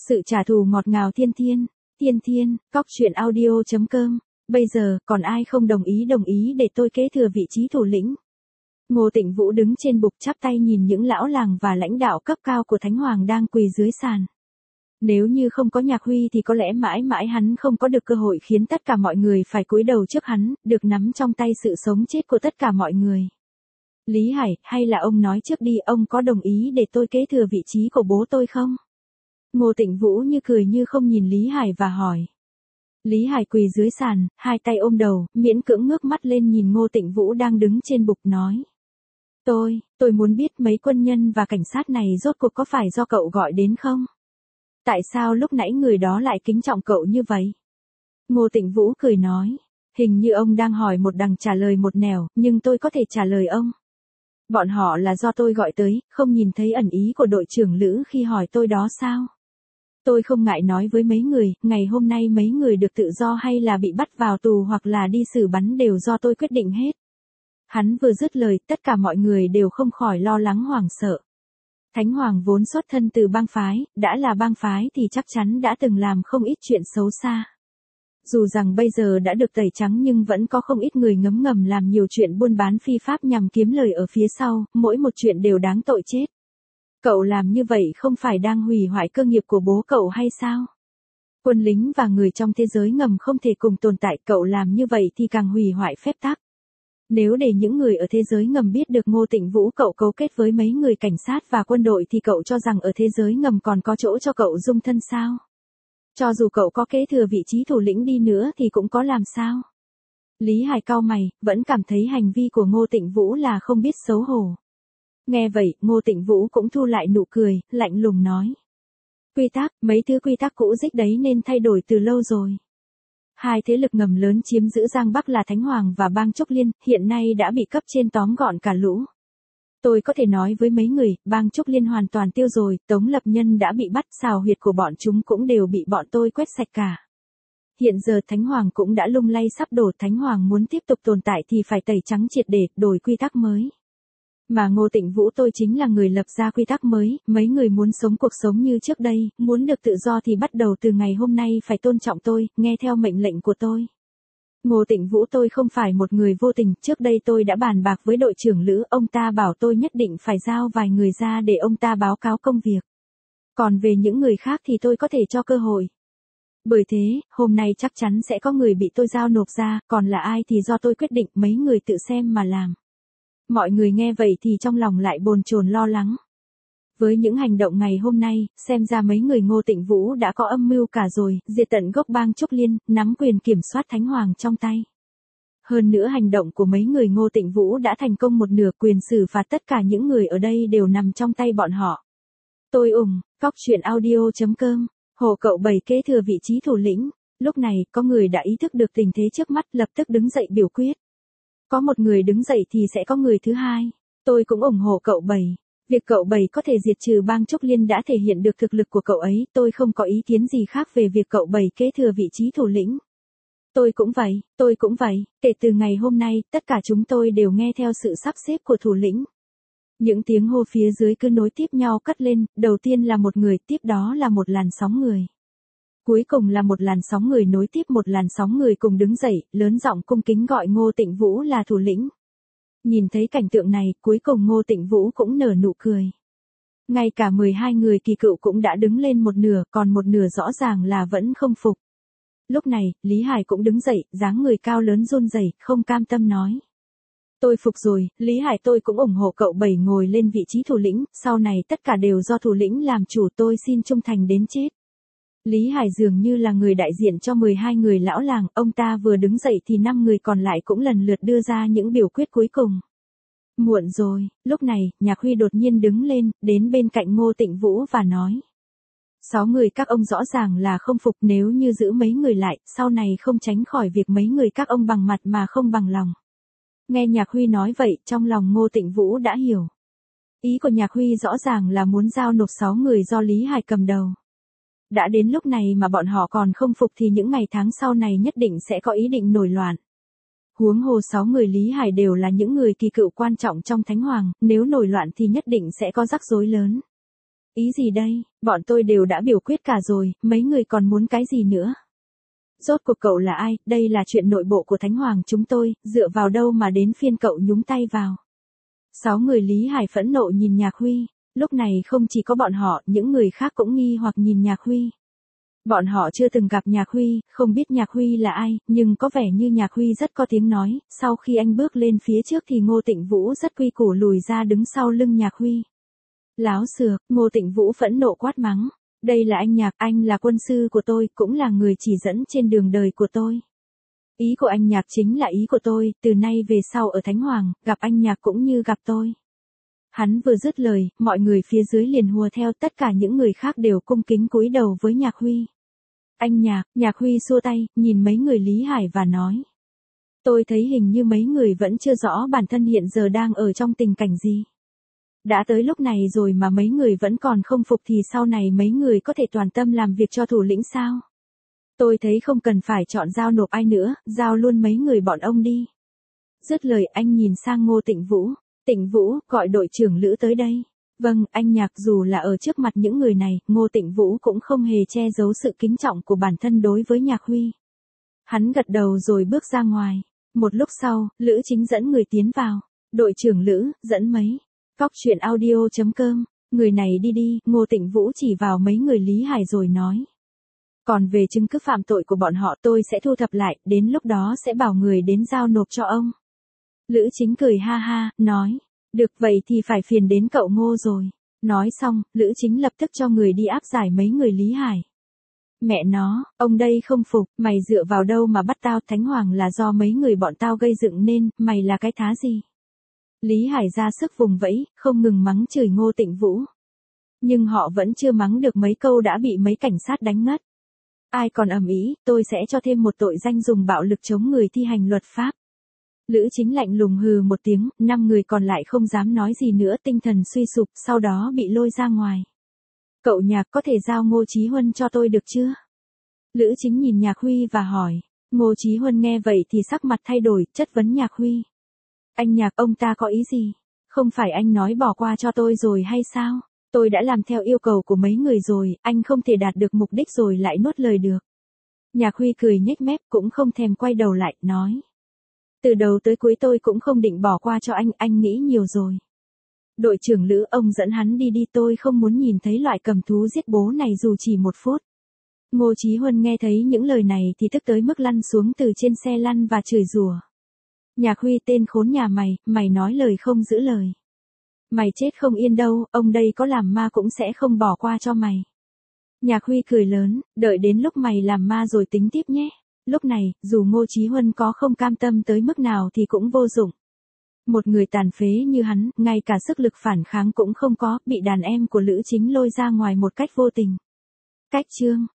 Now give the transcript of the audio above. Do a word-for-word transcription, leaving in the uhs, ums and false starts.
Sự trả thù ngọt ngào thiên thiên, thiên thiên, cóc truyện audio chấm com. Bây giờ, còn ai không đồng ý đồng ý để tôi kế thừa vị trí thủ lĩnh? Ngô Tịnh Vũ đứng trên bục chắp tay nhìn những lão làng và lãnh đạo cấp cao của Thánh Hoàng đang quỳ dưới sàn. Nếu như không có Nhạc Huy thì có lẽ mãi mãi hắn không có được cơ hội khiến tất cả mọi người phải cúi đầu trước hắn, được nắm trong tay sự sống chết của tất cả mọi người. Lý Hải, hay là ông nói trước đi, ông có đồng ý để tôi kế thừa vị trí của bố tôi không? Ngô Tịnh Vũ như cười như không nhìn Lý Hải và hỏi. Lý Hải quỳ dưới sàn, hai tay ôm đầu, miễn cưỡng ngước mắt lên nhìn Ngô Tịnh Vũ đang đứng trên bục nói. Tôi, tôi muốn biết mấy quân nhân và cảnh sát này rốt cuộc có phải do cậu gọi đến không? Tại sao lúc nãy người đó lại kính trọng cậu như vậy? Ngô Tịnh Vũ cười nói. Hình như ông đang hỏi một đằng trả lời một nẻo, nhưng tôi có thể trả lời ông. Bọn họ là do tôi gọi tới, không nhìn thấy ẩn ý của đội trưởng Lữ khi hỏi tôi đó sao? Tôi không ngại nói với mấy người, ngày hôm nay mấy người được tự do hay là bị bắt vào tù hoặc là đi xử bắn đều do tôi quyết định hết. Hắn vừa dứt lời, tất cả mọi người đều không khỏi lo lắng hoảng sợ. Thánh Hoàng vốn xuất thân từ bang phái, đã là bang phái thì chắc chắn đã từng làm không ít chuyện xấu xa. Dù rằng bây giờ đã được tẩy trắng nhưng vẫn có không ít người ngấm ngầm làm nhiều chuyện buôn bán phi pháp nhằm kiếm lời ở phía sau, mỗi một chuyện đều đáng tội chết. Cậu làm như vậy không phải đang hủy hoại cơ nghiệp của bố cậu hay sao? Quân lính và người trong thế giới ngầm không thể cùng tồn tại, cậu làm như vậy thì càng hủy hoại phép tắc. Nếu để những người ở thế giới ngầm biết được Ngô Tịnh Vũ cậu cấu kết với mấy người cảnh sát và quân đội thì cậu cho rằng ở thế giới ngầm còn có chỗ cho cậu dung thân sao? Cho dù cậu có kế thừa vị trí thủ lĩnh đi nữa thì cũng có làm sao? Lý Hải cau mày, vẫn cảm thấy hành vi của Ngô Tịnh Vũ là không biết xấu hổ. Nghe vậy, Ngô Tịnh Vũ cũng thu lại nụ cười, lạnh lùng nói. Quy tắc, mấy thứ quy tắc cũ rích đấy nên thay đổi từ lâu rồi. Hai thế lực ngầm lớn chiếm giữ Giang Bắc là Thánh Hoàng và bang Trúc Liên, hiện nay đã bị cấp trên tóm gọn cả lũ. Tôi có thể nói với mấy người, bang Trúc Liên hoàn toàn tiêu rồi, Tống Lập Nhân đã bị bắt, xào huyệt của bọn chúng cũng đều bị bọn tôi quét sạch cả. Hiện giờ Thánh Hoàng cũng đã lung lay sắp đổ, Thánh Hoàng muốn tiếp tục tồn tại thì phải tẩy trắng triệt để, đổi quy tắc mới. Mà Ngô Tịnh Vũ tôi chính là người lập ra quy tắc mới, mấy người muốn sống cuộc sống như trước đây, muốn được tự do thì bắt đầu từ ngày hôm nay phải tôn trọng tôi, nghe theo mệnh lệnh của tôi. Ngô Tịnh Vũ tôi không phải một người vô tình, trước đây tôi đã bàn bạc với đội trưởng Lữ, ông ta bảo tôi nhất định phải giao vài người ra để ông ta báo cáo công việc. Còn về những người khác thì tôi có thể cho cơ hội. Bởi thế, hôm nay chắc chắn sẽ có người bị tôi giao nộp ra, còn là ai thì do tôi quyết định, mấy người tự xem mà làm. Mọi người nghe vậy thì trong lòng lại bồn chồn lo lắng. Với những hành động ngày hôm nay, xem ra mấy người Ngô Tịnh Vũ đã có âm mưu cả rồi, diệt tận gốc bang Trúc Liên, nắm quyền kiểm soát Thánh Hoàng trong tay. Hơn nữa hành động của mấy người Ngô Tịnh Vũ đã thành công một nửa, quyền xử phạt tất cả những người ở đây đều nằm trong tay bọn họ. Tôi ủng, cóc truyện audio chấm com, Hồ cậu bảy kế thừa vị trí thủ lĩnh. Lúc này, có người đã ý thức được tình thế trước mắt, lập tức đứng dậy biểu quyết. Có một người đứng dậy thì sẽ có người thứ hai. Tôi cũng ủng hộ cậu bảy. Việc cậu bảy có thể diệt trừ bang Trúc Liên đã thể hiện được thực lực của cậu ấy, tôi không có ý kiến gì khác về việc cậu bảy kế thừa vị trí thủ lĩnh. Tôi cũng vậy, tôi cũng vậy, kể từ ngày hôm nay, tất cả chúng tôi đều nghe theo sự sắp xếp của thủ lĩnh. Những tiếng hô phía dưới cứ nối tiếp nhau cất lên, đầu tiên là một người, tiếp đó là một làn sóng người. Cuối cùng là một làn sóng người nối tiếp một làn sóng người cùng đứng dậy, lớn giọng cung kính gọi Ngô Tịnh Vũ là thủ lĩnh. Nhìn thấy cảnh tượng này, cuối cùng Ngô Tịnh Vũ cũng nở nụ cười. Ngay cả mười hai người kỳ cựu cũng đã đứng lên một nửa, còn một nửa rõ ràng là vẫn không phục. Lúc này, Lý Hải cũng đứng dậy, dáng người cao lớn run rẩy, không cam tâm nói. Tôi phục rồi, Lý Hải tôi cũng ủng hộ cậu bảy ngồi lên vị trí thủ lĩnh, sau này tất cả đều do thủ lĩnh làm chủ, tôi xin trung thành đến chết. Lý Hải dường như là người đại diện cho mười hai người lão làng, ông ta vừa đứng dậy thì năm người còn lại cũng lần lượt đưa ra những biểu quyết cuối cùng. Muộn rồi, lúc này, Nhạc Huy đột nhiên đứng lên, đến bên cạnh Ngô Tịnh Vũ và nói. Sáu người các ông rõ ràng là không phục, nếu như giữ mấy người lại, sau này không tránh khỏi việc mấy người các ông bằng mặt mà không bằng lòng. Nghe Nhạc Huy nói vậy, trong lòng Ngô Tịnh Vũ đã hiểu. Ý của Nhạc Huy rõ ràng là muốn giao nộp sáu người do Lý Hải cầm đầu. Đã đến lúc này mà bọn họ còn không phục thì những ngày tháng sau này nhất định sẽ có ý định nổi loạn. Huống hồ sáu người Lý Hải đều là những người kỳ cựu quan trọng trong Thánh Hoàng, nếu nổi loạn thì nhất định sẽ có rắc rối lớn. Ý gì đây, bọn tôi đều đã biểu quyết cả rồi, mấy người còn muốn cái gì nữa? Rốt cuộc cậu là ai, đây là chuyện nội bộ của Thánh Hoàng chúng tôi, dựa vào đâu mà đến phiên cậu nhúng tay vào. Sáu người Lý Hải phẫn nộ nhìn Nhạc Huy, lúc này không chỉ có bọn họ, những người khác cũng nghi hoặc nhìn Nhạc Huy. Bọn họ chưa từng gặp Nhạc Huy, không biết Nhạc Huy là ai, nhưng có vẻ như Nhạc Huy rất có tiếng nói, sau khi anh bước lên phía trước thì Ngô Tịnh Vũ rất quy củ lùi ra đứng sau lưng Nhạc Huy. Láo xược, Ngô Tịnh Vũ phẫn nộ quát mắng. Đây là anh Nhạc, anh là quân sư của tôi, cũng là người chỉ dẫn trên đường đời của tôi. Ý của anh Nhạc chính là ý của tôi, từ nay về sau ở Thánh Hoàng, gặp anh Nhạc cũng như gặp tôi. Hắn vừa dứt lời, mọi người phía dưới liền hùa theo, tất cả những người khác đều cung kính cúi đầu với Nhạc Huy. Anh Nhạc, Nhạc Huy xua tay, nhìn mấy người Lý Hải và nói. Tôi thấy hình như mấy người vẫn chưa rõ bản thân hiện giờ đang ở trong tình cảnh gì. Đã tới lúc này rồi mà mấy người vẫn còn không phục thì sau này mấy người có thể toàn tâm làm việc cho thủ lĩnh sao? Tôi thấy không cần phải chọn giao nộp ai nữa, giao luôn mấy người bọn ông đi. Dứt lời anh nhìn sang Ngô Tịnh Vũ. Tịnh Vũ, gọi đội trưởng Lữ tới đây. Vâng, anh Nhạc, dù là ở trước mặt những người này, Ngô Tịnh Vũ cũng không hề che giấu sự kính trọng của bản thân đối với Nhạc Huy. Hắn gật đầu rồi bước ra ngoài. Một lúc sau, Lữ Chính dẫn người tiến vào. Đội trưởng Lữ, dẫn mấy. Cóc truyện audio chấm com, người này đi đi, Ngô Tịnh Vũ chỉ vào mấy người Lý Hải rồi nói. Còn về chứng cứ phạm tội của bọn họ tôi sẽ thu thập lại, đến lúc đó sẽ bảo người đến giao nộp cho ông. Lữ Chính cười ha ha, nói. Được vậy thì phải phiền đến cậu Ngô rồi. Nói xong, Lữ Chính lập tức cho người đi áp giải mấy người Lý Hải. Mẹ nó, ông đây không phục, mày dựa vào đâu mà bắt tao, Thánh Hoàng là do mấy người bọn tao gây dựng nên, mày là cái thá gì? Lý Hải ra sức vùng vẫy, không ngừng mắng chửi Ngô Tịnh Vũ. Nhưng họ vẫn chưa mắng được mấy câu đã bị mấy cảnh sát đánh ngất. Ai còn ầm ĩ, tôi sẽ cho thêm một tội danh dùng bạo lực chống người thi hành luật pháp. Lữ Chính lạnh lùng hừ một tiếng, năm người còn lại không dám nói gì nữa, tinh thần suy sụp, sau đó bị lôi ra ngoài. Cậu Nhạc có thể giao Ngô Chí Huân cho tôi được chưa? Lữ Chính nhìn Nhạc Huy và hỏi. Ngô Chí Huân nghe vậy thì sắc mặt thay đổi, chất vấn Nhạc Huy. Anh Nhạc, ông ta có ý gì? Không phải anh nói bỏ qua cho tôi rồi hay sao? Tôi đã làm theo yêu cầu của mấy người rồi, anh không thể đạt được mục đích rồi lại nuốt lời được. Nhạc Huy cười nhếch mép cũng không thèm quay đầu lại, nói. Từ đầu tới cuối tôi cũng không định bỏ qua cho anh, anh nghĩ nhiều rồi. Đội trưởng Lữ, ông dẫn hắn đi đi, tôi không muốn nhìn thấy loại cầm thú giết bố này dù chỉ một phút. Ngô Chí Huân nghe thấy những lời này thì tức tới mức lăn xuống từ trên xe lăn và chửi rủa. Nhạc Huy, tên khốn nhà mày, mày nói lời không giữ lời. Mày chết không yên đâu, ông đây có làm ma cũng sẽ không bỏ qua cho mày. Nhạc Huy cười lớn, đợi đến lúc mày làm ma rồi tính tiếp nhé. Lúc này, dù Ngô Chí Huân có không cam tâm tới mức nào thì cũng vô dụng. Một người tàn phế như hắn, ngay cả sức lực phản kháng cũng không có, bị đàn em của Lữ Chính lôi ra ngoài một cách vô tình. Cách chương